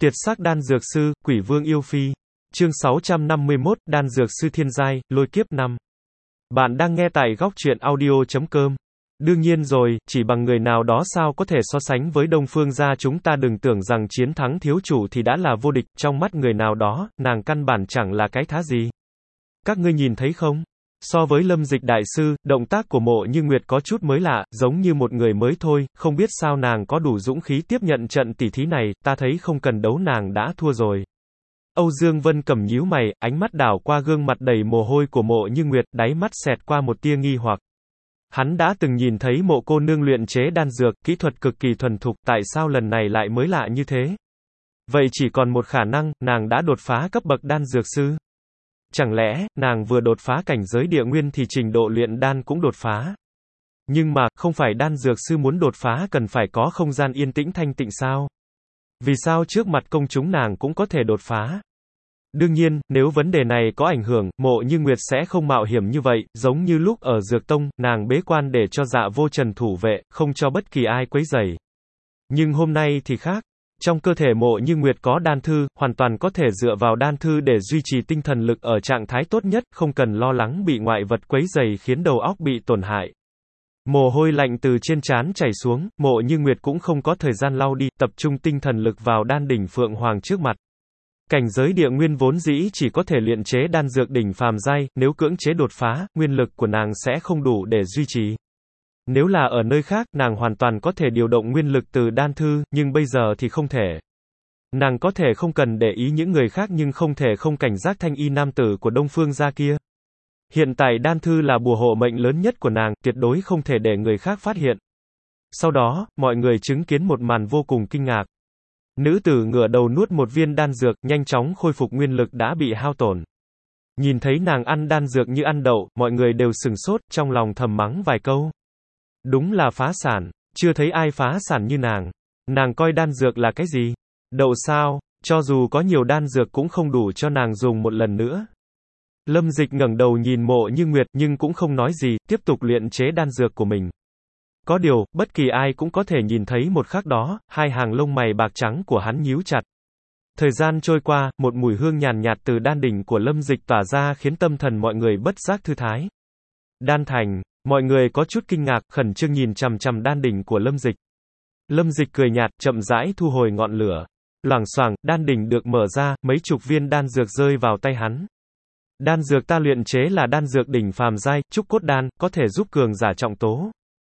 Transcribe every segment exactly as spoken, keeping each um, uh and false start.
Tiệt sắc đan dược sư, quỷ vương yêu phi. Chương sáu trăm năm mươi mốt, đan dược sư thiên giai, lôi kiếp năm. Bạn đang nghe tại góc truyện audio chấm com. Đương nhiên rồi, chỉ bằng người nào đó sao có thể so sánh với Đông Phương gia, chúng ta đừng tưởng rằng chiến thắng thiếu chủ thì đã là vô địch, trong mắt người nào đó, nàng căn bản chẳng là cái thá gì. Các ngươi nhìn thấy không? So với Lâm Dịch đại sư, động tác của Mộ Như Nguyệt có chút mới lạ, giống như một người mới thôi, không biết sao nàng có đủ dũng khí tiếp nhận trận tỉ thí này, ta thấy không cần đấu nàng đã thua rồi. Âu Dương Vân cầm nhíu mày, ánh mắt đảo qua gương mặt đầy mồ hôi của Mộ Như Nguyệt, đáy mắt xẹt qua một tia nghi hoặc. Hắn đã từng nhìn thấy Mộ cô nương luyện chế đan dược, kỹ thuật cực kỳ thuần thục, tại sao lần này lại mới lạ như thế? Vậy chỉ còn một khả năng, nàng đã đột phá cấp bậc đan dược sư. Chẳng lẽ, nàng vừa đột phá cảnh giới địa nguyên thì trình độ luyện đan cũng đột phá? Nhưng mà, không phải đan dược sư muốn đột phá cần phải có không gian yên tĩnh thanh tịnh sao? Vì sao trước mặt công chúng nàng cũng có thể đột phá? Đương nhiên, nếu vấn đề này có ảnh hưởng, Mộ Như Nguyệt sẽ không mạo hiểm như vậy, giống như lúc ở Dược Tông, nàng bế quan để cho Dạ Vô Trần thủ vệ, không cho bất kỳ ai quấy rầy. Nhưng hôm nay thì khác. Trong cơ thể Mộ Như Nguyệt có đan thư, hoàn toàn có thể dựa vào đan thư để duy trì tinh thần lực ở trạng thái tốt nhất, không cần lo lắng bị ngoại vật quấy rầy khiến đầu óc bị tổn hại. Mồ hôi lạnh từ trên trán chảy xuống, Mộ Như Nguyệt cũng không có thời gian lau đi, tập trung tinh thần lực vào đan đỉnh Phượng Hoàng trước mặt. Cảnh giới địa nguyên vốn dĩ chỉ có thể luyện chế đan dược đỉnh phàm giai, nếu cưỡng chế đột phá, nguyên lực của nàng sẽ không đủ để duy trì. Nếu là ở nơi khác, nàng hoàn toàn có thể điều động nguyên lực từ đan thư, nhưng bây giờ thì không thể. Nàng có thể không cần để ý những người khác nhưng không thể không cảnh giác thanh y nam tử của Đông Phương gia kia. Hiện tại đan thư là bùa hộ mệnh lớn nhất của nàng, tuyệt đối không thể để người khác phát hiện. Sau đó, mọi người chứng kiến một màn vô cùng kinh ngạc. Nữ tử ngửa đầu nuốt một viên đan dược, nhanh chóng khôi phục nguyên lực đã bị hao tổn. Nhìn thấy nàng ăn đan dược như ăn đậu, mọi người đều sừng sốt, trong lòng thầm mắng vài câu. Đúng là phá sản, chưa thấy ai phá sản như nàng. Nàng coi đan dược là cái gì? Đậu sao? Cho dù có nhiều đan dược cũng không đủ cho nàng dùng một lần nữa. Lâm Dịch ngẩng đầu nhìn Mộ Như Nguyệt nhưng cũng không nói gì, tiếp tục luyện chế đan dược của mình. Có điều, bất kỳ ai cũng có thể nhìn thấy một khắc đó, hai hàng lông mày bạc trắng của hắn nhíu chặt. Thời gian trôi qua, một mùi hương nhàn nhạt từ đan đỉnh của Lâm Dịch tỏa ra khiến tâm thần mọi người bất giác thư thái. Đan thành, mọi người có chút kinh ngạc, khẩn trương nhìn chằm chằm đan đỉnh của Lâm Dịch. Lâm Dịch cười nhạt, chậm rãi thu hồi ngọn lửa. Loảng xoảng, đan đỉnh được mở ra, mấy chục viên đan dược rơi vào tay hắn. Đan dược ta luyện chế là đan dược đỉnh phàm giai, trúc cốt đan, có thể giúp cường giả trọng tố.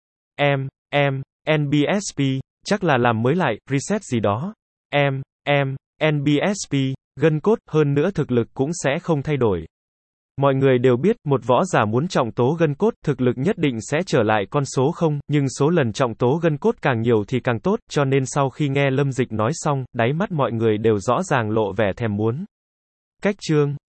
Em, em, en bê ét pê, chắc là làm mới lại, reset gì đó. Em, em, en bê ét pê, gân cốt, hơn nữa thực lực cũng sẽ không thay đổi. Mọi người đều biết, một võ giả muốn trọng tố gân cốt, thực lực nhất định sẽ trở lại con số không, nhưng số lần trọng tố gân cốt càng nhiều thì càng tốt, cho nên sau khi nghe Lâm Dịch nói xong, đáy mắt mọi người đều rõ ràng lộ vẻ thèm muốn. Cách chương